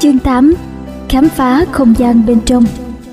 Chương 8. Khám phá không gian bên trong.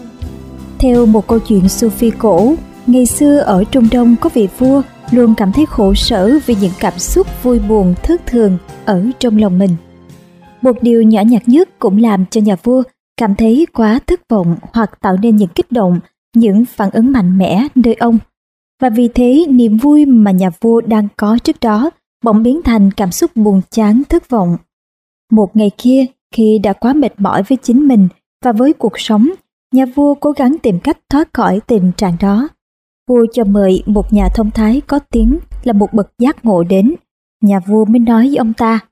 Theo một câu chuyện Sufi cổ, ngày xưa ở Trung Đông có vị vua luôn cảm thấy khổ sở vì những cảm xúc vui buồn thất thường ở trong lòng mình. Một điều nhỏ nhặt nhất cũng làm cho nhà vua cảm thấy quá thất vọng hoặc tạo nên những kích động, những phản ứng mạnh mẽ nơi ông. Và vì thế niềm vui mà nhà vua đang có trước đó bỗng biến thành cảm xúc buồn chán thất vọng. Một ngày kia, khi đã quá mệt mỏi với chính mình và với cuộc sống, nhà vua cố gắng tìm cách thoát khỏi tình trạng đó. Vua cho mời một nhà thông thái có tiếng là một bậc giác ngộ đến. Nhà vua mới nói với ông ta: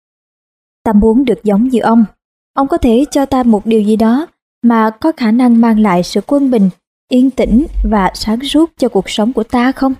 "Ta muốn được giống như ông. Ông có thể cho ta một điều gì đó mà có khả năng mang lại sự quân bình, yên tĩnh và sáng suốt cho cuộc sống của ta không?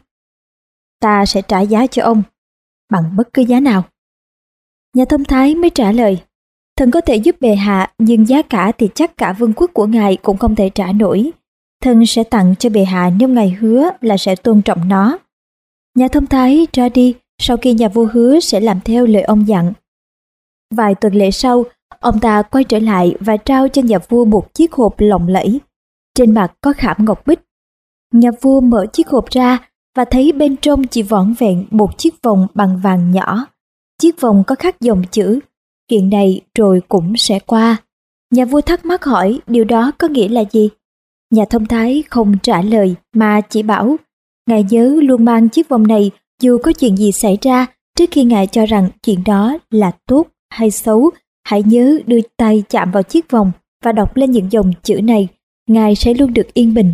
Ta sẽ trả giá cho ông, bằng bất cứ giá nào." Nhà thông thái mới trả lời: "Thần có thể giúp bệ hạ, nhưng giá cả thì chắc cả vương quốc của ngài cũng không thể trả nổi. Thần sẽ tặng cho bệ hạ nếu ngài hứa là sẽ tôn trọng nó." Nhà thông thái ra đi sau khi nhà vua hứa sẽ làm theo lời ông dặn. Vài tuần lễ sau, ông ta quay trở lại và trao cho nhà vua một chiếc hộp lộng lẫy. Trên mặt có khảm ngọc bích. Nhà vua mở chiếc hộp ra và thấy bên trong chỉ vỏn vẹn một chiếc vòng bằng vàng nhỏ. Chiếc vòng có khắc dòng chữ: "Chuyện này rồi cũng sẽ qua." Nhà vua thắc mắc hỏi điều đó có nghĩa là gì. Nhà thông thái không trả lời mà chỉ bảo: "Ngài nhớ luôn mang chiếc vòng này dù có chuyện gì xảy ra. Trước khi ngài cho rằng chuyện đó là tốt hay xấu, hãy nhớ đưa tay chạm vào chiếc vòng và đọc lên những dòng chữ này. Ngài sẽ luôn được yên bình."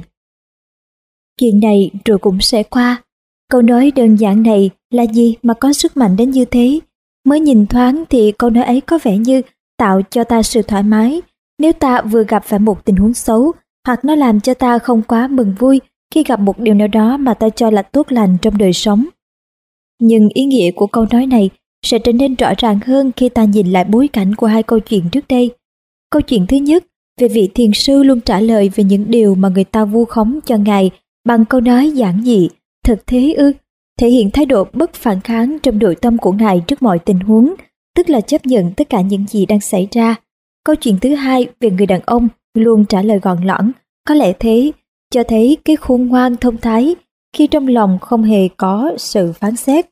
Chuyện này rồi cũng sẽ qua. Câu nói đơn giản này là gì mà có sức mạnh đến như thế? Mới nhìn thoáng thì câu nói ấy có vẻ như tạo cho ta sự thoải mái nếu ta vừa gặp phải một tình huống xấu, hoặc nó làm cho ta không quá mừng vui khi gặp một điều nào đó mà ta cho là tốt lành trong đời sống. Nhưng ý nghĩa của câu nói này sẽ trở nên rõ ràng hơn khi ta nhìn lại bối cảnh của hai câu chuyện trước đây. Câu chuyện thứ nhất về vị thiền sư luôn trả lời về những điều mà người ta vu khống cho ngài bằng câu nói giản dị: "Thật thế ư?", thể hiện thái độ bất phản kháng trong nội tâm của ngài trước mọi tình huống, tức là chấp nhận tất cả những gì đang xảy ra. Câu chuyện thứ hai về người đàn ông luôn trả lời gọn lõn, có lẽ thế, cho thấy cái khôn ngoan thông thái khi trong lòng không hề có sự phán xét.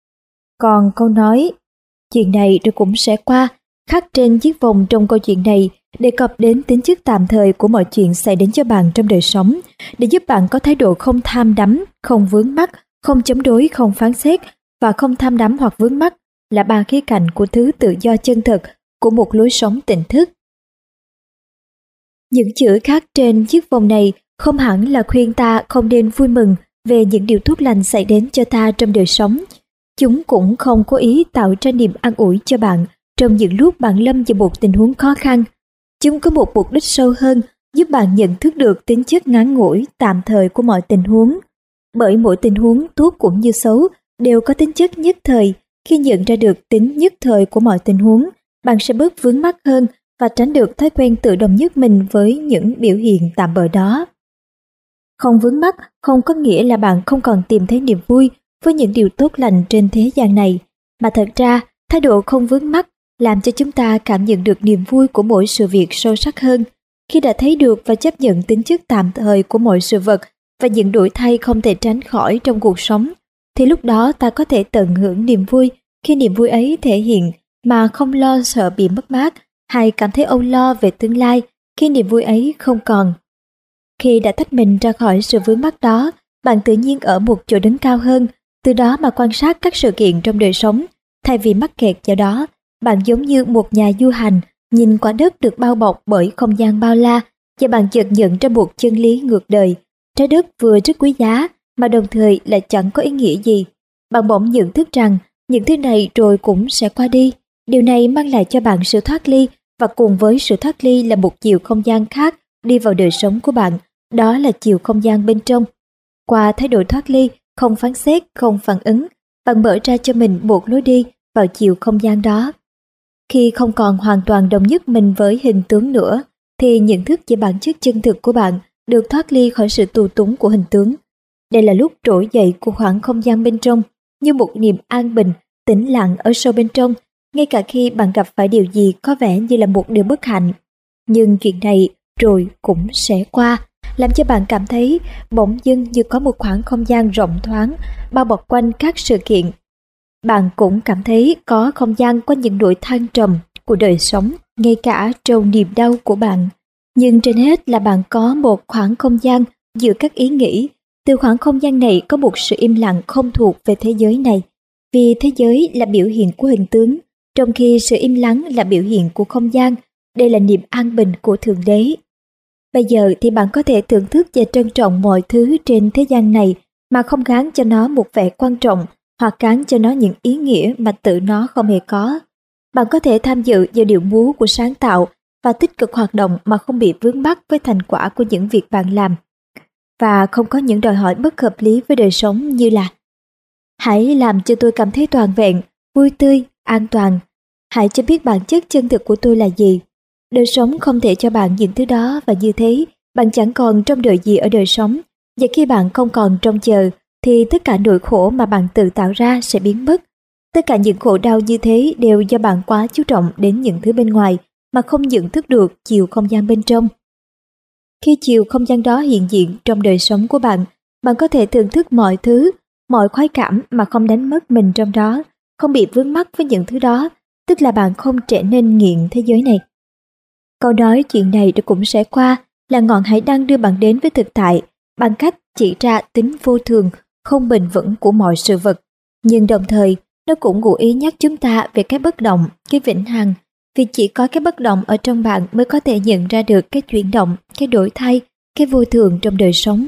Còn câu nói "chuyện này rồi cũng sẽ qua" khắc trên chiếc vòng trong câu chuyện này đề cập đến tính chất tạm thời của mọi chuyện xảy đến cho bạn trong đời sống, để giúp bạn có thái độ không tham đắm, không vướng mắc, không chống đối, không phán xét và không tham đắm hoặc vướng mắc là ba khía cạnh của thứ tự do chân thực của một lối sống tỉnh thức. Những chữ khắc trên chiếc vòng này không hẳn là khuyên ta không nên vui mừng về những điều tốt lành xảy đến cho ta trong đời sống. Chúng cũng không cố ý tạo ra niềm an ủi cho bạn trong những lúc bạn lâm vào một tình huống khó khăn. Chúng có một mục đích sâu hơn, giúp bạn nhận thức được tính chất ngắn ngủi, tạm thời của mọi tình huống. Bởi mỗi tình huống tốt cũng như xấu đều có tính chất nhất thời. Khi nhận ra được tính nhất thời của mọi tình huống, bạn sẽ bớt vướng mắc hơn và tránh được thói quen tự đồng nhất mình với những biểu hiện tạm bợ đó. Không vướng mắc không có nghĩa là bạn không còn tìm thấy niềm vui với những điều tốt lành trên thế gian này, mà thật ra thái độ không vướng mắc làm cho chúng ta cảm nhận được niềm vui của mỗi sự việc sâu sắc hơn. Khi đã thấy được và chấp nhận tính chất tạm thời của mọi sự vật và những đổi thay không thể tránh khỏi trong cuộc sống, thì lúc đó ta có thể tận hưởng niềm vui khi niềm vui ấy thể hiện mà không lo sợ bị mất mát hay cảm thấy âu lo về tương lai khi niềm vui ấy không còn. Khi đã tách mình ra khỏi sự vướng mắc đó, bạn tự nhiên ở một chỗ đứng cao hơn, từ đó mà quan sát các sự kiện trong đời sống. Thay vì mắc kẹt vào đó, bạn giống như một nhà du hành nhìn quả đất được bao bọc bởi không gian bao la, và bạn chợt nhận ra một chân lý ngược đời: trái đất vừa rất quý giá mà đồng thời lại chẳng có ý nghĩa gì. Bạn bỗng nhận thức rằng những thứ này rồi cũng sẽ qua đi. Điều này mang lại cho bạn sự thoát ly, và cùng với sự thoát ly là một chiều không gian khác đi vào đời sống của bạn, đó là chiều không gian bên trong. Qua thái độ thoát ly, không phán xét, không phản ứng, bạn mở ra cho mình một lối đi vào chiều không gian đó. Khi không còn hoàn toàn đồng nhất mình với hình tướng nữa, thì nhận thức về bản chất chân thực của bạn được thoát ly khỏi sự tù túng của hình tướng. Đây là lúc trỗi dậy của khoảng không gian bên trong, như một niềm an bình, tĩnh lặng ở sâu bên trong, ngay cả khi bạn gặp phải điều gì có vẻ như là một điều bất hạnh. Nhưng chuyện này rồi cũng sẽ qua, làm cho bạn cảm thấy bỗng dưng như có một khoảng không gian rộng thoáng bao bọc quanh các sự kiện. Bạn cũng cảm thấy có không gian quanh những nỗi thăng trầm của đời sống, ngay cả trong niềm đau của bạn. Nhưng trên hết là bạn có một khoảng không gian giữa các ý nghĩ. Từ khoảng không gian này có một sự im lặng không thuộc về thế giới này, vì thế giới là biểu hiện của hình tướng, trong khi sự im lặng là biểu hiện của không gian. Đây là niềm an bình của Thượng Đế. Bây giờ thì bạn có thể thưởng thức và trân trọng mọi thứ trên thế gian này mà không gán cho nó một vẻ quan trọng hoặc gán cho nó những ý nghĩa mà tự nó không hề có. Bạn có thể tham dự vào điệu múa của sáng tạo và tích cực hoạt động mà không bị vướng mắc với thành quả của những việc bạn làm. Và không có những đòi hỏi bất hợp lý với đời sống như là: hãy làm cho tôi cảm thấy toàn vẹn, vui tươi, an toàn. Hãy cho biết bản chất chân thực của tôi là gì. Đời sống không thể cho bạn những thứ đó, và như thế, bạn chẳng còn trông đợi gì ở đời sống. Và khi bạn không còn trông chờ, thì tất cả nỗi khổ mà bạn tự tạo ra sẽ biến mất. Tất cả những khổ đau như thế đều do bạn quá chú trọng đến những thứ bên ngoài mà không nhận thức được chiều không gian bên trong. Khi chiều không gian đó hiện diện trong đời sống của bạn, bạn có thể thưởng thức mọi thứ, mọi khoái cảm mà không đánh mất mình trong đó, không bị vướng mắc với những thứ đó, tức là bạn không trở nên nghiện thế giới này. Câu nói chuyện này rồi cũng sẽ qua là ngọn hải đăng đưa bạn đến với thực tại bằng cách chỉ ra tính vô thường, không bền vững của mọi sự vật. Nhưng đồng thời, nó cũng ngụ ý nhắc chúng ta về cái bất động, cái vĩnh hằng, vì chỉ có cái bất động ở trong bạn mới có thể nhận ra được cái chuyển động, cái đổi thay, cái vô thường trong đời sống.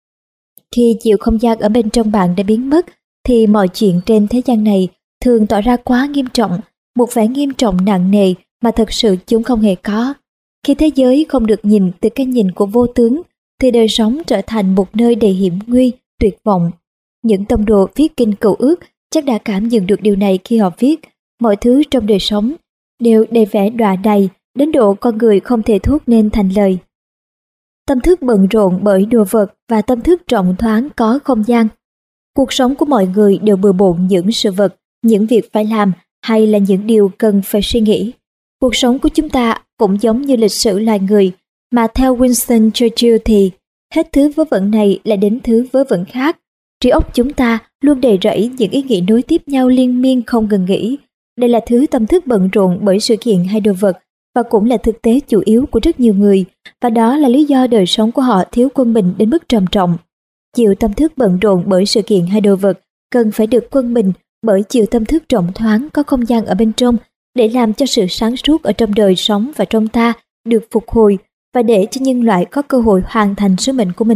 Khi chiều không gian ở bên trong bạn đã biến mất, thì mọi chuyện trên thế gian này thường tỏ ra quá nghiêm trọng, một vẻ nghiêm trọng nặng nề mà thật sự chúng không hề có. Khi thế giới không được nhìn từ cái nhìn của vô tướng, thì đời sống trở thành một nơi đầy hiểm nguy, tuyệt vọng. Những tông đồ viết kinh Cựu Ước chắc đã cảm nhận được điều này khi họ viết: mọi thứ trong đời sống đều đầy vẻ đọa đầy, đến độ con người không thể thốt nên thành lời. Tâm thức bận rộn bởi đồ vật và tâm thức rộng thoáng có không gian. Cuộc sống của mọi người đều bừa bộn những sự vật, những việc phải làm hay là những điều cần phải suy nghĩ. Cuộc sống của chúng ta cũng giống như lịch sử loài người, mà theo Winston Churchill thì hết thứ vớ vẩn này lại đến thứ vớ vẩn khác. Trí óc chúng ta luôn đầy rẫy những ý nghĩ nối tiếp nhau liên miên không ngừng nghỉ. Đây là thứ tâm thức bận rộn bởi sự kiện hay đồ vật, và cũng là thực tế chủ yếu của rất nhiều người, và đó là lý do đời sống của họ thiếu quân bình đến mức trầm trọng. Chiều tâm thức bận rộn bởi sự kiện hay đồ vật cần phải được quân bình bởi chiều tâm thức rộng thoáng có không gian ở bên trong, để làm cho sự sáng suốt ở trong đời sống và trong ta được phục hồi, và để cho nhân loại có cơ hội hoàn thành sứ mệnh của mình.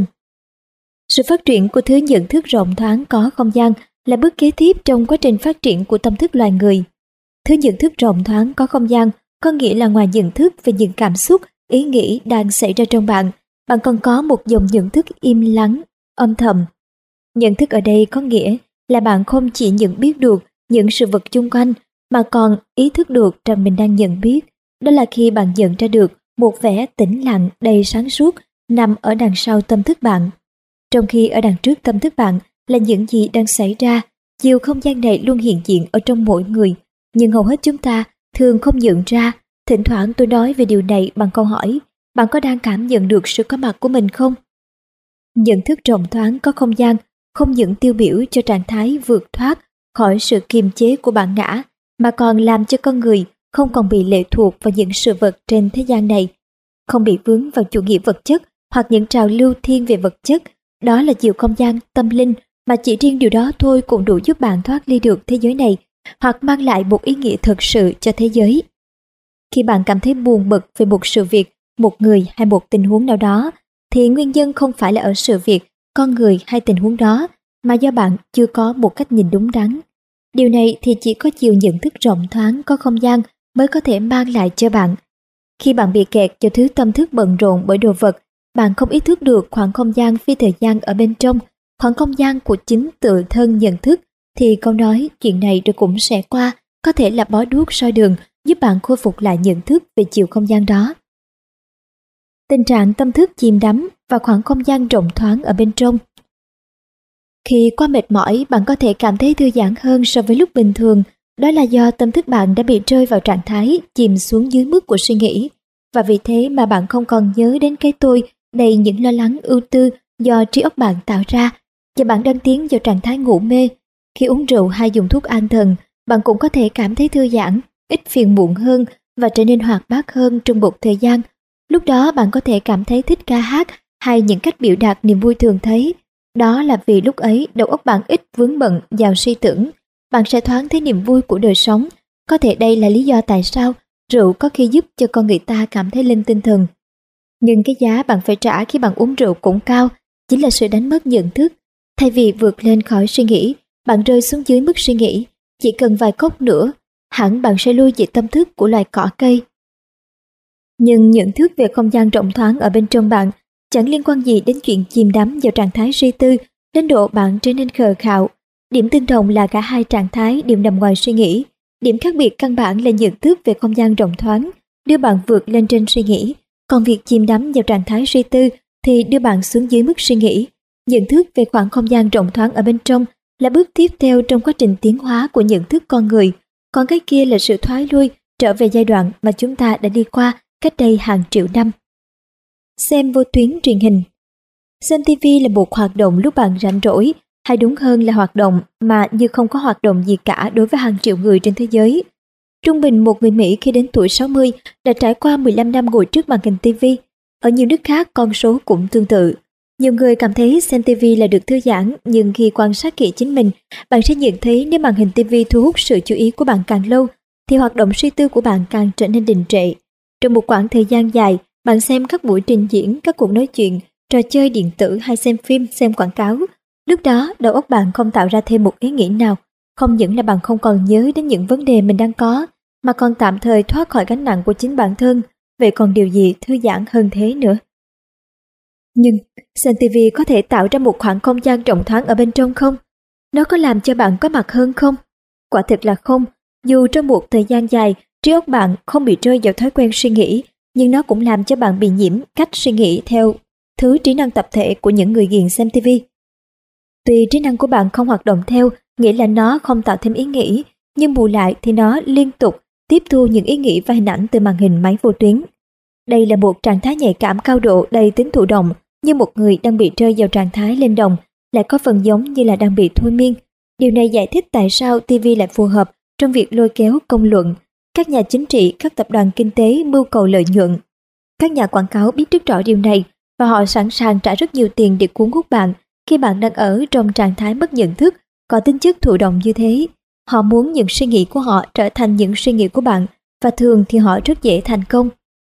Sự phát triển của thứ nhận thức rộng thoáng có không gian là bước kế tiếp trong quá trình phát triển của tâm thức loài người. Thứ nhận thức rộng thoáng có không gian có nghĩa là ngoài nhận thức về những cảm xúc, ý nghĩ đang xảy ra trong bạn, bạn còn có một dòng nhận thức im lắng, âm thầm. Nhận thức ở đây có nghĩa là bạn không chỉ nhận biết được những sự vật chung quanh, mà còn ý thức được rằng mình đang nhận biết. Đó là khi bạn nhận ra được một vẻ tĩnh lặng đầy sáng suốt nằm ở đằng sau tâm thức bạn. Trong khi ở đằng trước tâm thức bạn là những gì đang xảy ra, chiều không gian này luôn hiện diện ở trong mỗi người, nhưng hầu hết chúng ta thường không nhận ra. Thỉnh thoảng tôi nói về điều này bằng câu hỏi: bạn có đang cảm nhận được sự có mặt của mình không? Nhận thức rộng thoáng có không gian không những tiêu biểu cho trạng thái vượt thoát khỏi sự kiềm chế của bản ngã, mà còn làm cho con người không còn bị lệ thuộc vào những sự vật trên thế gian này, không bị vướng vào chủ nghĩa vật chất hoặc những trào lưu thiên về vật chất. Đó là chiều không gian tâm linh, mà chỉ riêng điều đó thôi cũng đủ giúp bạn thoát ly được thế giới này, hoặc mang lại một ý nghĩa thực sự cho thế giới. Khi bạn cảm thấy buồn bực về một sự việc, một người hay một tình huống nào đó, thì nguyên nhân không phải là ở sự việc, con người hay tình huống đó, mà do bạn chưa có một cách nhìn đúng đắn. Điều này thì chỉ có chiều nhận thức rộng thoáng có không gian mới có thể mang lại cho bạn. Khi bạn bị kẹt cho thứ tâm thức bận rộn bởi đồ vật, bạn không ý thức được khoảng không gian phi thời gian ở bên trong, khoảng không gian của chính tự thân nhận thức, thì câu nói chuyện này rồi cũng sẽ qua có thể là bó đuốc soi đường, giúp bạn khôi phục lại nhận thức về chiều không gian đó. Tình trạng tâm thức chìm đắm và khoảng không gian rộng thoáng ở bên trong. Khi quá mệt mỏi, bạn có thể cảm thấy thư giãn hơn so với lúc bình thường, Đó là do tâm thức bạn đã bị rơi vào trạng thái chìm xuống dưới mức của suy nghĩ, và vì thế mà bạn không còn nhớ đến cái tôi đầy những lo lắng ưu tư do trí óc bạn tạo ra, và bạn đang tiến vào trạng thái ngủ mê. Khi uống rượu hay dùng thuốc an thần, bạn cũng có thể cảm thấy thư giãn, ít phiền muộn hơn và trở nên hoạt bát hơn trong một thời gian. Lúc đó bạn có thể cảm thấy thích ca hát hay những cách biểu đạt niềm vui thường thấy. Đó là vì lúc ấy đầu óc bạn ít vướng bận vào suy tưởng, bạn sẽ thoáng thấy niềm vui của đời sống. Có thể đây là lý do tại sao rượu có khi giúp cho con người ta cảm thấy lên tinh thần. Nhưng cái giá bạn phải trả khi bạn uống rượu cũng cao, chính là sự đánh mất nhận thức. Thay vì vượt lên khỏi suy nghĩ, bạn rơi xuống dưới mức suy nghĩ. Chỉ cần vài cốc nữa, hẳn bạn sẽ lui về tâm thức của loài cỏ cây. Nhưng nhận thức về không gian rộng thoáng ở bên trong bạn chẳng liên quan gì đến chuyện chìm đắm vào trạng thái suy tư đến độ bạn trở nên khờ khạo. Điểm tương đồng là cả hai trạng thái đều nằm ngoài suy nghĩ. Điểm khác biệt căn bản là nhận thức về không gian rộng thoáng đưa bạn vượt lên trên suy nghĩ, còn việc chìm đắm vào trạng thái suy tư thì đưa bạn xuống dưới mức suy nghĩ. Nhận thức về khoảng không gian rộng thoáng ở bên trong là bước tiếp theo trong quá trình tiến hóa của nhận thức con người, còn cái kia là sự thoái lui trở về giai đoạn mà chúng ta đã đi qua cách đây hàng triệu năm. Xem vô tuyến truyền hình. Xem TV là một hoạt động lúc bạn rảnh rỗi, hay đúng hơn là hoạt động mà như không có hoạt động gì cả đối với hàng triệu người trên thế giới. Trung bình một người Mỹ khi đến tuổi 60 đã trải qua 15 năm ngồi trước màn hình TV. Ở nhiều nước khác con số cũng tương tự. Nhiều người cảm thấy xem TV là được thư giãn, nhưng khi quan sát kỹ chính mình, bạn sẽ nhận thấy nếu màn hình TV thu hút sự chú ý của bạn càng lâu, thì hoạt động suy tư của bạn càng trở nên đình trệ. Trong một khoảng thời gian dài, bạn xem các buổi trình diễn, các cuộc nói chuyện, trò chơi điện tử hay xem phim, xem quảng cáo. Lúc đó, đầu óc bạn không tạo ra thêm một ý nghĩ nào. Không những là bạn không còn nhớ đến những vấn đề mình đang có, mà còn tạm thời thoát khỏi gánh nặng của chính bản thân. Vậy còn điều gì thư giãn hơn thế nữa? Nhưng xem TV có thể tạo ra một khoảng không gian rộng thoáng ở bên trong không? Nó có làm cho bạn có mặt hơn không? Quả thực là không. Dù trong một thời gian dài, trí óc bạn không bị rơi vào thói quen suy nghĩ, nhưng nó cũng làm cho bạn bị nhiễm cách suy nghĩ theo thứ trí năng tập thể của những người ghiền xem TV. Tuy trí năng của bạn không hoạt động theo, nghĩa là nó không tạo thêm ý nghĩ, nhưng bù lại thì nó liên tục tiếp thu những ý nghĩ và hình ảnh từ màn hình máy vô tuyến. Đây là một trạng thái nhạy cảm cao độ đầy tính thụ động, như một người đang bị rơi vào trạng thái lên đồng, lại có phần giống như là đang bị thôi miên. Điều này giải thích tại sao TV lại phù hợp trong việc lôi kéo công luận, các nhà chính trị, các tập đoàn kinh tế mưu cầu lợi nhuận. Các nhà quảng cáo biết rất rõ điều này và họ sẵn sàng trả rất nhiều tiền để cuốn hút bạn khi bạn đang ở trong trạng thái mất nhận thức, có tính chất thụ động như thế. Họ muốn những suy nghĩ của họ trở thành những suy nghĩ của bạn, và thường thì họ rất dễ thành công.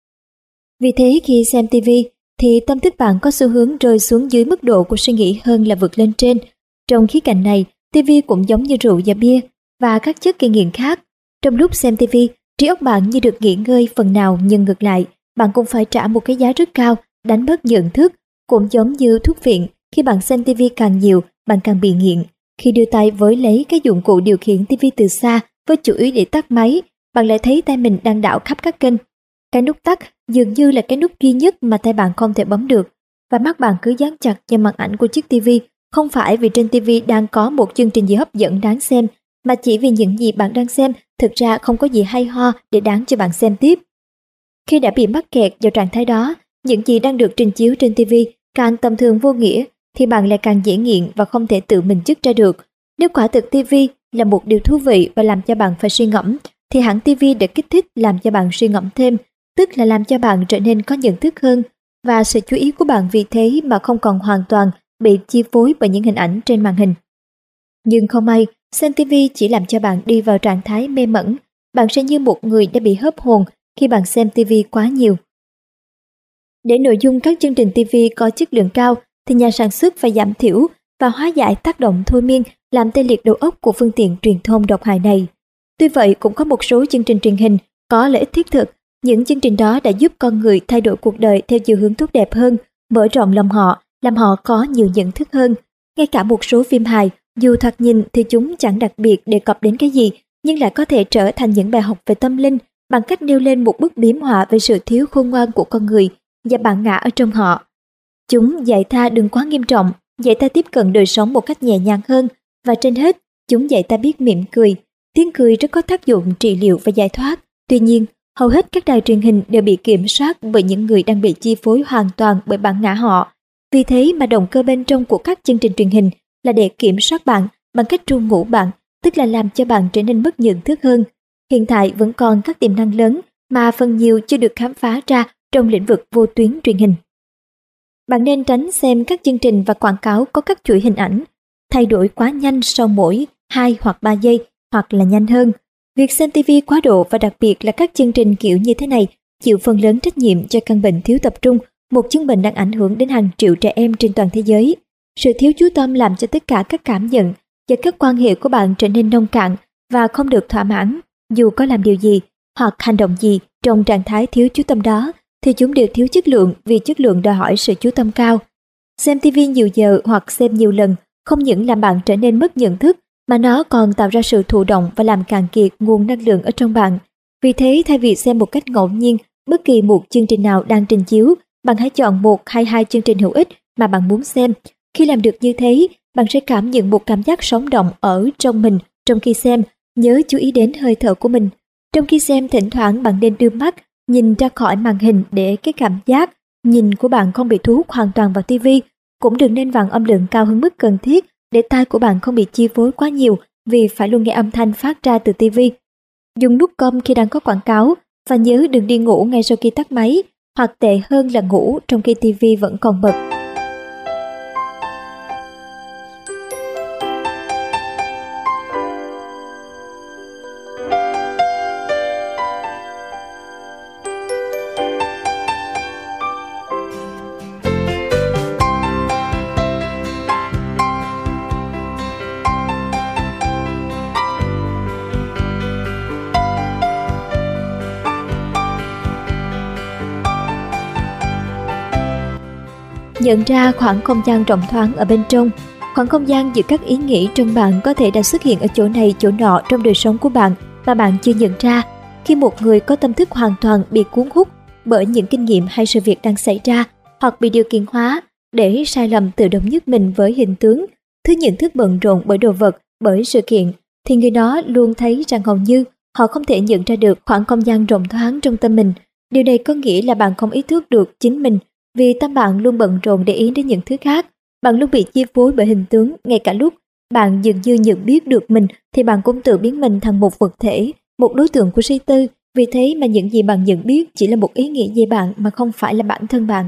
Vì thế khi xem TV thì tâm thức bạn có xu hướng rơi xuống dưới mức độ của suy nghĩ hơn là vượt lên trên. Trong khía cạnh này, TV cũng giống như rượu và bia và các chất gây nghiện khác. Trong lúc xem TV, trí óc bạn như được nghỉ ngơi phần nào, nhưng ngược lại, bạn cũng phải trả một cái giá rất cao, đánh mất nhận thức. Cũng giống như thuốc phiện, khi bạn xem TV càng nhiều, bạn càng bị nghiện. Khi đưa tay với lấy cái dụng cụ điều khiển TV từ xa với chủ ý để tắt máy, bạn lại thấy tay mình đang đảo khắp các kênh. Cái nút tắt dường như là cái nút duy nhất mà tay bạn không thể bấm được, và mắt bạn cứ dán chặt vào màn ảnh của chiếc TV, không phải vì trên TV đang có một chương trình gì hấp dẫn đáng xem, mà chỉ vì những gì bạn đang xem thực ra không có gì hay ho để đáng cho bạn xem tiếp. Khi đã bị mắc kẹt vào trạng thái đó, những gì đang được trình chiếu trên TV càng tầm thường vô nghĩa, thì bạn lại càng dễ nghiện và không thể tự mình dứt ra được. Nếu quả thực TV là một điều thú vị và làm cho bạn phải suy ngẫm, thì hẳn TV đã kích thích làm cho bạn suy ngẫm thêm, tức là làm cho bạn trở nên có nhận thức hơn, và sự chú ý của bạn vì thế mà không còn hoàn toàn bị chi phối bởi những hình ảnh trên màn hình. Nhưng không may, xem TV chỉ làm cho bạn đi vào trạng thái mê mẩn. Bạn sẽ như một người đã bị hớp hồn khi bạn xem TV quá nhiều. Để nội dung các chương trình TV có chất lượng cao, thì nhà sản xuất phải giảm thiểu và hóa giải tác động thôi miên làm tê liệt đầu óc của phương tiện truyền thông độc hại này. Tuy vậy, cũng có một số chương trình truyền hình có lợi ích thiết thực. Những chương trình đó đã giúp con người thay đổi cuộc đời theo chiều hướng tốt đẹp hơn, mở rộng lòng họ, làm họ có nhiều nhận thức hơn. Ngay cả một số phim hài, dù thoạt nhìn thì chúng chẳng đặc biệt đề cập đến cái gì, nhưng lại có thể trở thành những bài học về tâm linh bằng cách nêu lên một bức biếm họa về sự thiếu khôn ngoan của con người và bản ngã ở trong họ. Chúng dạy ta đừng quá nghiêm trọng, dạy ta tiếp cận đời sống một cách nhẹ nhàng hơn, và trên hết, chúng dạy ta biết mỉm cười. Tiếng cười rất có tác dụng trị liệu và giải thoát. Tuy nhiên, hầu hết các đài truyền hình đều bị kiểm soát bởi những người đang bị chi phối hoàn toàn bởi bản ngã họ. Vì thế mà động cơ bên trong của các chương trình truyền hình là để kiểm soát bạn bằng cách ru ngủ bạn, tức là làm cho bạn trở nên mất nhận thức hơn. Hiện tại vẫn còn các tiềm năng lớn mà phần nhiều chưa được khám phá ra trong lĩnh vực vô tuyến truyền hình. Bạn nên tránh xem các chương trình và quảng cáo có các chuỗi hình ảnh thay đổi quá nhanh sau mỗi 2 hoặc 3 giây hoặc là nhanh hơn. Việc xem TV quá độ và đặc biệt là các chương trình kiểu như thế này chịu phần lớn trách nhiệm cho căn bệnh thiếu tập trung, một chứng bệnh đang ảnh hưởng đến hàng triệu trẻ em trên toàn thế giới. Sự thiếu chú tâm làm cho tất cả các cảm nhận và các quan hệ của bạn trở nên nông cạn và không được thỏa mãn. Dù có làm điều gì hoặc hành động gì trong trạng thái thiếu chú tâm đó thì chúng đều thiếu chất lượng, vì chất lượng đòi hỏi sự chú tâm cao. Xem TV nhiều giờ hoặc xem nhiều lần không những làm bạn trở nên mất nhận thức mà nó còn tạo ra sự thụ động và làm cạn kiệt nguồn năng lượng ở trong bạn. Vì thế, thay vì xem một cách ngẫu nhiên bất kỳ một chương trình nào đang trình chiếu, bạn hãy chọn một hay hai chương trình hữu ích mà bạn muốn xem. Khi làm được như thế, bạn sẽ cảm nhận một cảm giác sống động ở trong mình trong khi xem. Nhớ chú ý đến hơi thở của mình. Trong khi xem, thỉnh thoảng bạn nên đưa mắt nhìn ra khỏi màn hình để cái cảm giác nhìn của bạn không bị thu hút hoàn toàn vào TV. Cũng đừng nên vặn âm lượng cao hơn mức cần thiết để tai của bạn không bị chi phối quá nhiều vì phải luôn nghe âm thanh phát ra từ TV. Dùng nút câm khi đang có quảng cáo và nhớ đừng đi ngủ ngay sau khi tắt máy, hoặc tệ hơn là ngủ trong khi TV vẫn còn bật. Nhận ra khoảng không gian rộng thoáng ở bên trong. Khoảng không gian giữa các ý nghĩ trong bạn có thể đã xuất hiện ở chỗ này chỗ nọ trong đời sống của bạn mà bạn chưa nhận ra. Khi một người có tâm thức hoàn toàn bị cuốn hút bởi những kinh nghiệm hay sự việc đang xảy ra, hoặc bị điều kiện hóa để sai lầm tự động nhất mình với hình tướng, thứ nhận thức bận rộn bởi đồ vật, bởi sự kiện, thì người đó luôn thấy rằng hầu như họ không thể nhận ra được khoảng không gian rộng thoáng trong tâm mình. Điều này có nghĩa là bạn không ý thức được chính mình, vì tâm bạn luôn bận rộn để ý đến những thứ khác. Bạn luôn bị chi phối bởi hình tướng. Ngay cả lúc bạn dường như nhận biết được mình thì bạn cũng tự biến mình thành một vật thể, một đối tượng của suy tư. Vì thế mà những gì bạn nhận biết chỉ là một ý nghĩ về bạn mà không phải là bản thân bạn.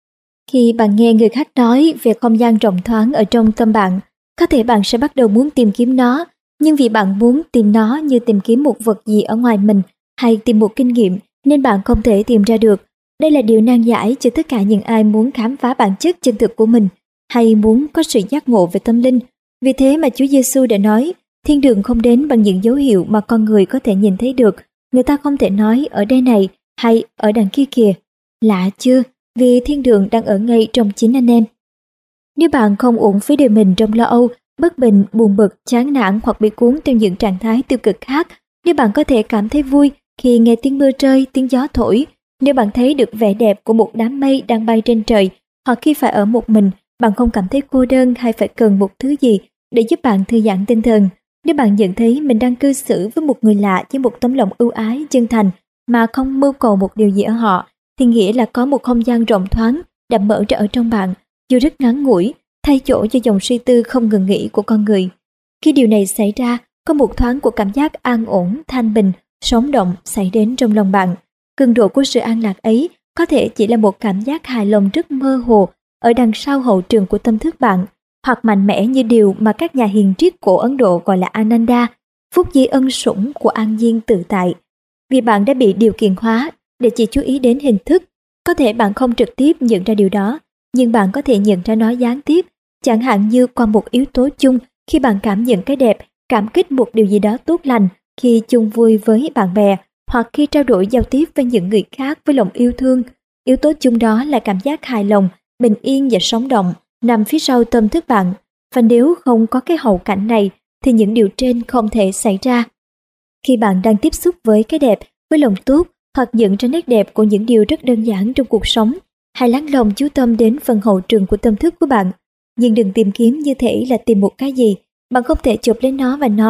Khi bạn nghe người khác nói về không gian rộng thoáng ở trong tâm bạn, có thể bạn sẽ bắt đầu muốn tìm kiếm nó, nhưng vì bạn muốn tìm nó như tìm kiếm một vật gì ở ngoài mình hay tìm một kinh nghiệm nên bạn không thể tìm ra được. Đây là điều nan giải cho tất cả những ai muốn khám phá bản chất chân thực của mình hay muốn có sự giác ngộ về tâm linh. Vì thế mà Chúa Giêsu đã nói, thiên đường không đến bằng những dấu hiệu mà con người có thể nhìn thấy được. Người ta không thể nói ở đây này hay ở đằng kia kìa. Lạ chưa? Vì thiên đường đang ở ngay trong chính anh em. Nếu bạn không uổng phí đời mình trong lo âu, bất bình, buồn bực, chán nản hoặc bị cuốn trong những trạng thái tiêu cực khác, nếu bạn có thể cảm thấy vui khi nghe tiếng mưa rơi, tiếng gió thổi, nếu bạn thấy được vẻ đẹp của một đám mây đang bay trên trời, hoặc khi phải ở một mình, bạn không cảm thấy cô đơn hay phải cần một thứ gì để giúp bạn thư giãn tinh thần, nếu bạn nhận thấy mình đang cư xử với một người lạ với một tấm lòng ưu ái, chân thành mà không mưu cầu một điều gì ở họ, thì nghĩa là có một không gian rộng thoáng đã mở ra ở trong bạn, dù rất ngắn ngủi, thay chỗ cho dòng suy tư không ngừng nghỉ của con người. Khi điều này xảy ra, có một thoáng của cảm giác an ổn, thanh bình, sống động xảy đến trong lòng bạn. Cường độ của sự an lạc ấy có thể chỉ là một cảm giác hài lòng rất mơ hồ ở đằng sau hậu trường của tâm thức bạn, hoặc mạnh mẽ như điều mà các nhà hiền triết cổ Ấn Độ gọi là Ananda, phút giây ân sủng của an nhiên tự tại. Vì bạn đã bị điều kiện hóa để chỉ chú ý đến hình thức, có thể bạn không trực tiếp nhận ra điều đó, nhưng bạn có thể nhận ra nó gián tiếp, chẳng hạn như qua một yếu tố chung khi bạn cảm nhận cái đẹp, cảm kích một điều gì đó tốt lành, khi chung vui với bạn bè, hoặc khi trao đổi giao tiếp với những người khác với lòng yêu thương. Yếu tố chung đó là cảm giác hài lòng, bình yên và sống động nằm phía sau tâm thức bạn. Và nếu không có cái hậu cảnh này thì những điều trên không thể xảy ra. Khi bạn đang tiếp xúc với cái đẹp, với lòng tốt, hoặc nhận ra nét đẹp của những điều rất đơn giản trong cuộc sống, hãy lắng lòng chú tâm đến phần hậu trường của tâm thức của bạn. Nhưng đừng tìm kiếm như thể là tìm một cái gì. Bạn không thể chụp lấy nó và nói,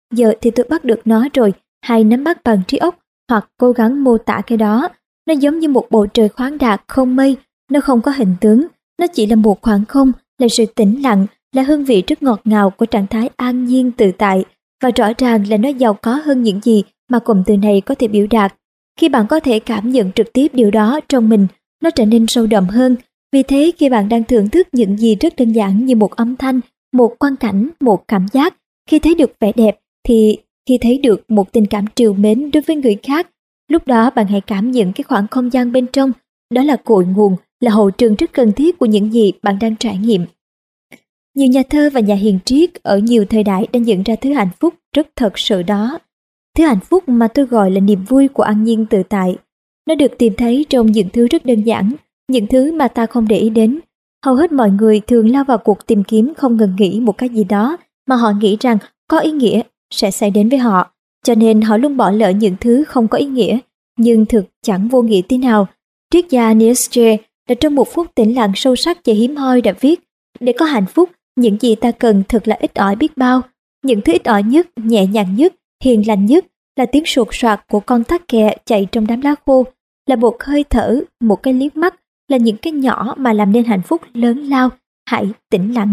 giờ thì tôi bắt được nó rồi, hay nắm bắt bằng trí óc, hoặc cố gắng mô tả cái đó. Nó giống như một bầu trời khoáng đạt không mây, nó không có hình tướng, nó chỉ là một khoảng không, là sự tĩnh lặng, là hương vị rất ngọt ngào của trạng thái an nhiên tự tại, và rõ ràng là nó giàu có hơn những gì mà cụm từ này có thể biểu đạt. Khi bạn có thể cảm nhận trực tiếp điều đó trong mình, nó trở nên sâu đậm hơn. Vì thế khi bạn đang thưởng thức những gì rất đơn giản như một âm thanh, một quang cảnh, một cảm giác, khi thấy được vẻ đẹp, thì khi thấy được một tình cảm trìu mến đối với người khác, lúc đó bạn hãy cảm nhận cái khoảng không gian bên trong, đó là cội nguồn, là hậu trường rất cần thiết của những gì bạn đang trải nghiệm. Nhiều nhà thơ và nhà hiền triết ở nhiều thời đại đã nhận ra thứ hạnh phúc rất thật sự đó. Thứ hạnh phúc mà tôi gọi là niềm vui của an nhiên tự tại. Nó được tìm thấy trong những thứ rất đơn giản, những thứ mà ta không để ý đến. Hầu hết mọi người thường lao vào cuộc tìm kiếm không ngừng nghỉ một cái gì đó mà họ nghĩ rằng có ý nghĩa sẽ xảy đến với họ, cho nên họ luôn bỏ lỡ những thứ không có ý nghĩa, nhưng thực chẳng vô nghĩa tí nào. Triết gia Nietzsche đã trong một phút tĩnh lặng sâu sắc và hiếm hoi đã viết: để có hạnh phúc, những gì ta cần thật là ít ỏi biết bao. Những thứ ít ỏi nhất, nhẹ nhàng nhất, hiền lành nhất là tiếng sột soạt của con tắc kè chạy trong đám lá khô, là một hơi thở, một cái liếc mắt, là những cái nhỏ mà làm nên hạnh phúc lớn lao. Hãy tĩnh lặng.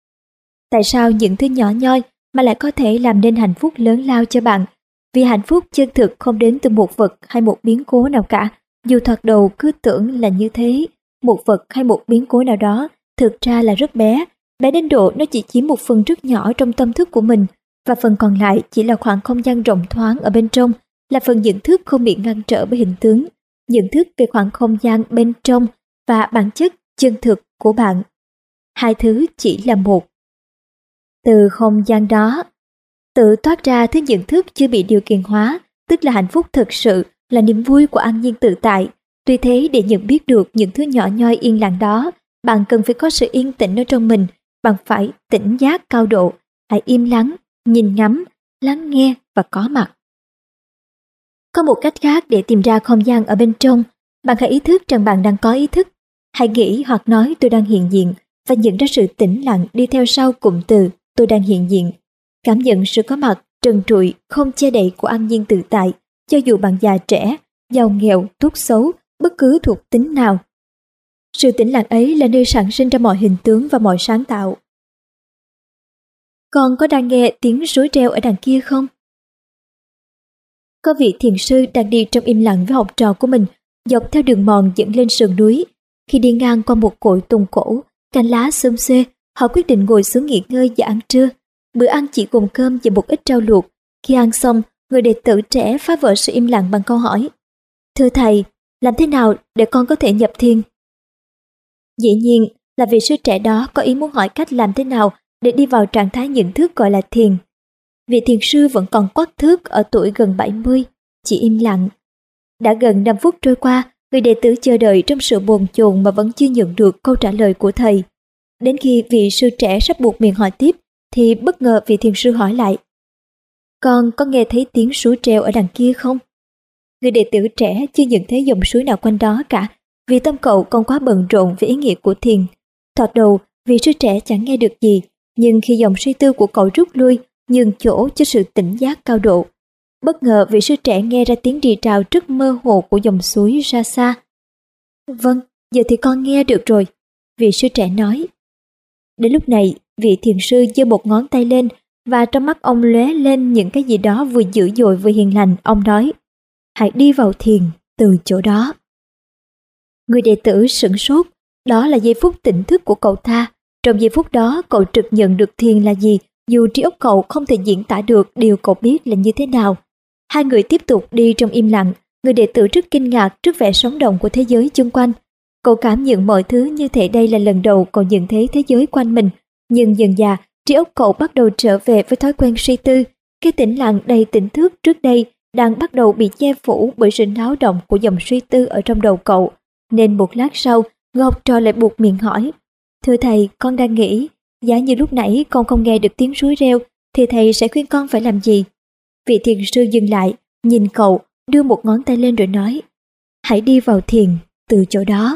Tại sao những thứ nhỏ nhoi mà lại có thể làm nên hạnh phúc lớn lao cho bạn? Vì hạnh phúc chân thực không đến từ một vật hay một biến cố nào cả. Dù thoạt đầu cứ tưởng là như thế, một vật hay một biến cố nào đó thực ra là rất bé, bé đến độ nó chỉ chiếm một phần rất nhỏ trong tâm thức của mình, và phần còn lại chỉ là khoảng không gian rộng thoáng ở bên trong, là phần nhận thức không bị ngăn trở bởi hình tướng, nhận thức về khoảng không gian bên trong và bản chất chân thực của bạn. Hai thứ chỉ là một. Từ không gian đó, tự thoát ra thứ nhận thức chưa bị điều kiện hóa, tức là hạnh phúc thực sự, là niềm vui của an nhiên tự tại. Tuy thế, để nhận biết được những thứ nhỏ nhoi yên lặng đó, bạn cần phải có sự yên tĩnh ở trong mình, bạn phải tỉnh giác cao độ, hãy im lắng, nhìn ngắm, lắng nghe và có mặt. Có một cách khác để tìm ra không gian ở bên trong, bạn hãy ý thức rằng bạn đang có ý thức. Hãy nghĩ hoặc nói tôi đang hiện diện và nhận ra sự tĩnh lặng đi theo sau cụm từ tôi đang hiện diện. Cảm nhận sự có mặt trần trụi, không che đậy của an nhiên tự tại, cho dù bạn già trẻ, giàu nghèo, tốt xấu, bất cứ thuộc tính nào. Sự tĩnh lặng ấy là nơi sản sinh ra mọi hình tướng và mọi sáng tạo. Con có đang nghe tiếng suối reo ở đằng kia không? Có vị thiền sư đang đi trong im lặng với học trò của mình, dọc theo đường mòn dẫn lên sườn núi. Khi đi ngang qua một cội tùng cổ, cành lá xum xuê, họ quyết định ngồi xuống nghỉ ngơi và ăn trưa. Bữa ăn chỉ gồm cơm và một ít rau luộc. Khi ăn xong, người đệ tử trẻ phá vỡ sự im lặng bằng câu hỏi: thưa thầy, làm thế nào để con có thể nhập thiền? Dĩ nhiên là vị sư trẻ đó có ý muốn hỏi cách làm thế nào để đi vào trạng thái nhận thức gọi là thiền. Vị thiền sư vẫn còn quắc thước ở tuổi gần 70, chỉ im lặng. Đã gần 5 phút trôi qua, người đệ tử chờ đợi trong sự bồn chồn mà vẫn chưa nhận được câu trả lời của thầy. Đến khi vị sư trẻ sắp buộc miệng hỏi tiếp, thì bất ngờ vị thiền sư hỏi lại: con có nghe thấy tiếng suối treo ở đằng kia không? Người đệ tử trẻ chưa nhận thấy dòng suối nào quanh đó cả, vì tâm cậu còn quá bận rộn với ý nghĩa của thiền. Thoạt đầu, vị sư trẻ chẳng nghe được gì, nhưng khi dòng suy tư của cậu rút lui, nhường chỗ cho sự tỉnh giác cao độ, bất ngờ vị sư trẻ nghe ra tiếng rì rào rất mơ hồ của dòng suối ra xa. Vâng, giờ thì con nghe được rồi, vị sư trẻ nói. Đến lúc này, vị thiền sư giơ một ngón tay lên, và trong mắt ông lóe lên những cái gì đó vừa dữ dội vừa hiền lành. Ông nói: hãy đi vào thiền từ chỗ đó. Người đệ tử sửng sốt, đó là giây phút tỉnh thức của cậu ta. Trong giây phút đó, cậu trực nhận được thiền là gì, dù trí óc cậu không thể diễn tả được điều cậu biết là như thế nào. Hai người tiếp tục đi trong im lặng. Người đệ tử rất kinh ngạc trước vẻ sống động của thế giới chung quanh. Cậu cảm nhận mọi thứ như thể đây là lần đầu cậu nhận thấy thế giới quanh mình. Nhưng dần dà, trí óc cậu bắt đầu trở về với thói quen suy tư. Cái tĩnh lặng đầy tỉnh thức trước đây đang bắt đầu bị che phủ bởi sự náo động của dòng suy tư ở trong đầu cậu. Nên một lát sau, người học trò lại buộc miệng hỏi: thưa thầy, con đang nghĩ, giả như lúc nãy con không nghe được tiếng suối reo, thì thầy sẽ khuyên con phải làm gì? Vị thiền sư dừng lại, nhìn cậu, đưa một ngón tay lên rồi nói: hãy đi vào thiền từ chỗ đó.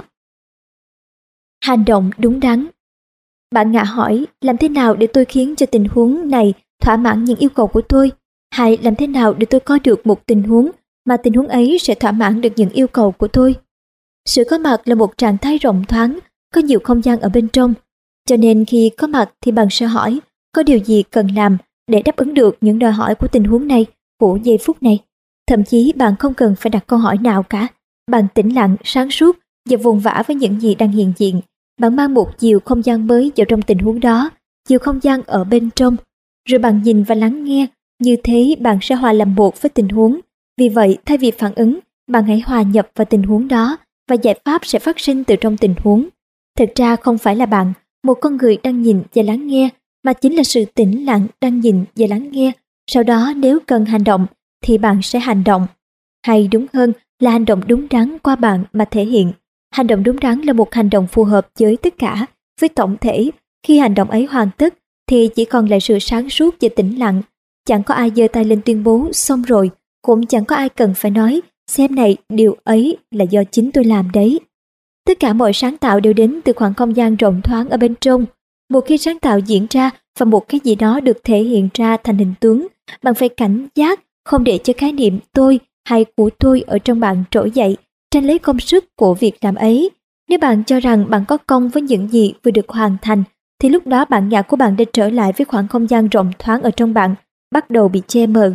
Hành động đúng đắn. Bạn ngạ hỏi: làm thế nào để tôi khiến cho tình huống này thỏa mãn những yêu cầu của tôi? Hay làm thế nào để tôi có được một tình huống mà tình huống ấy sẽ thỏa mãn được những yêu cầu của tôi? Sự có mặt là một trạng thái rộng thoáng, có nhiều không gian ở bên trong. Cho nên khi có mặt thì bạn sẽ hỏi có điều gì cần làm để đáp ứng được những đòi hỏi của tình huống này, của giây phút này. Thậm chí bạn không cần phải đặt câu hỏi nào cả. Bạn tĩnh lặng, sáng suốt và vùng vã với những gì đang hiện diện. Bạn mang một chiều không gian mới vào trong tình huống đó, chiều không gian ở bên trong. Rồi bạn nhìn và lắng nghe, như thế bạn sẽ hòa làm một với tình huống. Vì vậy, thay vì phản ứng, bạn hãy hòa nhập vào tình huống đó và giải pháp sẽ phát sinh từ trong tình huống. Thực ra không phải là bạn, một con người đang nhìn và lắng nghe, mà chính là sự tĩnh lặng đang nhìn và lắng nghe. Sau đó nếu cần hành động thì bạn sẽ hành động. Hay đúng hơn là hành động đúng đắn qua bạn mà thể hiện. Hành động đúng đắn là một hành động phù hợp với tất cả, với tổng thể. Khi hành động ấy hoàn tất thì chỉ còn lại sự sáng suốt và tĩnh lặng. Chẳng có ai giơ tay lên tuyên bố xong rồi, cũng chẳng có ai cần phải nói xem này, điều ấy là do chính tôi làm đấy. Tất cả mọi sáng tạo đều đến từ khoảng không gian rộng thoáng ở bên trong. Một khi sáng tạo diễn ra và một cái gì đó được thể hiện ra thành hình tướng, bạn phải cảnh giác không để cho khái niệm tôi hay của tôi ở trong bạn trỗi dậy, tranh lấy công sức của việc làm ấy. Nếu bạn cho rằng bạn có công với những gì vừa được hoàn thành, thì lúc đó bản ngã của bạn đã trở lại với khoảng không gian rộng thoáng ở trong bạn, bắt đầu bị che mờ.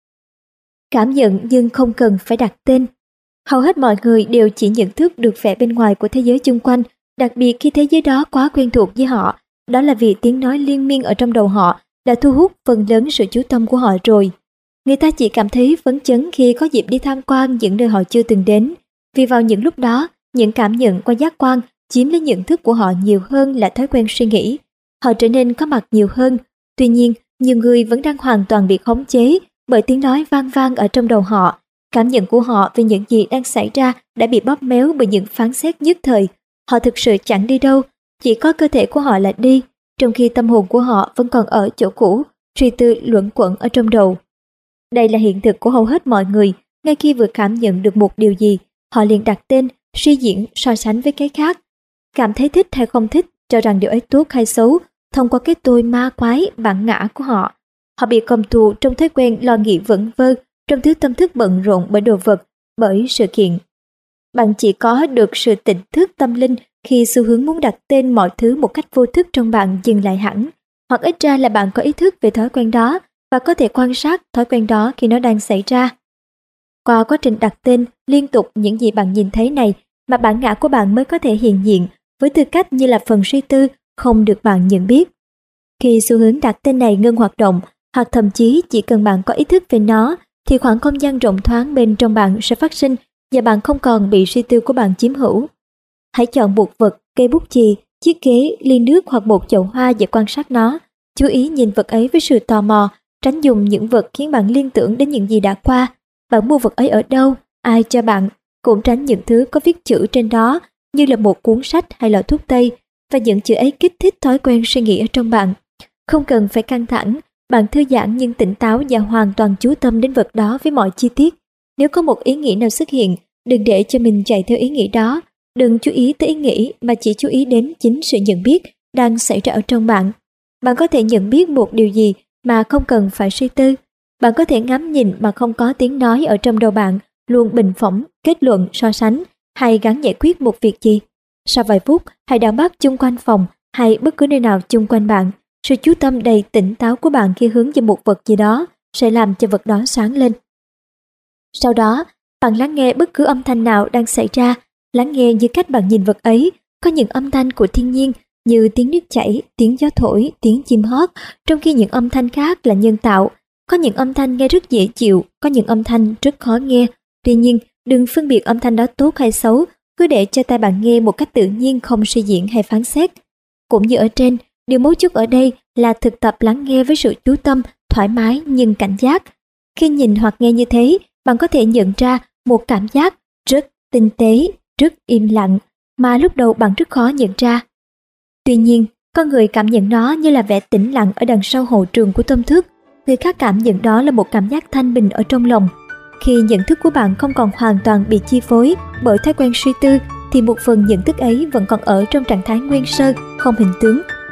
Cảm nhận nhưng không cần phải đặt tên. Hầu hết mọi người đều chỉ nhận thức được vẻ bên ngoài của thế giới xung quanh, đặc biệt khi thế giới đó quá quen thuộc với họ. Đó là vì tiếng nói liên miên ở trong đầu họ đã thu hút phần lớn sự chú tâm của họ rồi. Người ta chỉ cảm thấy phấn chấn khi có dịp đi tham quan những nơi họ chưa từng đến. Vì vào những lúc đó, những cảm nhận qua giác quan chiếm lấy nhận thức của họ nhiều hơn là thói quen suy nghĩ. Họ trở nên có mặt nhiều hơn. Tuy nhiên, nhiều người vẫn đang hoàn toàn bị khống chế bởi tiếng nói vang vang ở trong đầu họ. Cảm nhận của họ về những gì đang xảy ra đã bị bóp méo bởi những phán xét nhất thời. Họ thực sự chẳng đi đâu, chỉ có cơ thể của họ là đi, trong khi tâm hồn của họ vẫn còn ở chỗ cũ, suy tư luẩn quẩn ở trong đầu. Đây là hiện thực của hầu hết mọi người. Ngay khi vừa cảm nhận được một điều gì, họ liền đặt tên, suy diễn, so sánh với cái khác. Cảm thấy thích hay không thích, cho rằng điều ấy tốt hay xấu, thông qua cái tôi ma quái, bản ngã của họ. Họ bị cầm tù trong thói quen lo nghĩ vẩn vơ, trong thứ tâm thức bận rộn bởi đồ vật, bởi sự kiện. Bạn chỉ có được sự tỉnh thức tâm linh khi xu hướng muốn đặt tên mọi thứ một cách vô thức trong bạn dừng lại hẳn, hoặc ít ra là bạn có ý thức về thói quen đó và có thể quan sát thói quen đó khi nó đang xảy ra. Qua quá trình đặt tên liên tục những gì bạn nhìn thấy này mà bản ngã của bạn mới có thể hiện diện với tư cách như là phần suy tư không được bạn nhận biết. Khi xu hướng đặt tên này ngưng hoạt động, hoặc thậm chí chỉ cần bạn có ý thức về nó, thì khoảng không gian rộng thoáng bên trong bạn sẽ phát sinh và bạn không còn bị suy tư của bạn chiếm hữu. Hãy chọn một vật, cây bút chì, chiếc ghế, ly nước hoặc một chậu hoa và quan sát nó. Chú ý nhìn vật ấy với sự tò mò, tránh dùng những vật khiến bạn liên tưởng đến những gì đã qua. Bạn mua vật ấy ở đâu, ai cho bạn, cũng tránh những thứ có viết chữ trên đó như là một cuốn sách hay lọ thuốc tây, và những chữ ấy kích thích thói quen suy nghĩ ở trong bạn. Không cần phải căng thẳng, bạn thư giãn nhưng tỉnh táo và hoàn toàn chú tâm đến vật đó với mọi chi tiết. Nếu có một ý nghĩ nào xuất hiện, đừng để cho mình chạy theo ý nghĩ đó. Đừng chú ý tới ý nghĩ mà chỉ chú ý đến chính sự nhận biết đang xảy ra ở trong bạn. Bạn có thể nhận biết một điều gì mà không cần phải suy tư. Bạn có thể ngắm nhìn mà không có tiếng nói ở trong đầu bạn luôn bình phỏng, kết luận, so sánh hay gắng giải quyết một việc gì. Sau vài phút, hãy đảo mắt chung quanh phòng hay bất cứ nơi nào chung quanh bạn. Sự chú tâm đầy tỉnh táo của bạn khi hướng về một vật gì đó sẽ làm cho vật đó sáng lên. Sau đó, bạn lắng nghe bất cứ âm thanh nào đang xảy ra. Lắng nghe như cách bạn nhìn vật ấy. Có những âm thanh của thiên nhiên như tiếng nước chảy, tiếng gió thổi, tiếng chim hót, trong khi những âm thanh khác là nhân tạo. Có những âm thanh nghe rất dễ chịu, có những âm thanh rất khó nghe. Tuy nhiên, đừng phân biệt âm thanh đó tốt hay xấu, cứ để cho tai bạn nghe một cách tự nhiên, không suy diễn hay phán xét. Cũng như ở trên, điều mấu chốt ở đây là thực tập lắng nghe với sự chú tâm, thoải mái nhưng cảnh giác. Khi nhìn hoặc nghe như thế, bạn có thể nhận ra một cảm giác rất tinh tế, rất im lặng, mà lúc đầu bạn rất khó nhận ra. Tuy nhiên, con người cảm nhận nó như là vẻ tĩnh lặng ở đằng sau hậu trường của tâm thức. Người khác cảm nhận đó là một cảm giác thanh bình ở trong lòng. Khi nhận thức của bạn không còn hoàn toàn bị chi phối bởi thói quen suy tư, thì một phần nhận thức ấy vẫn còn ở trong trạng thái nguyên sơ, không hình tướng,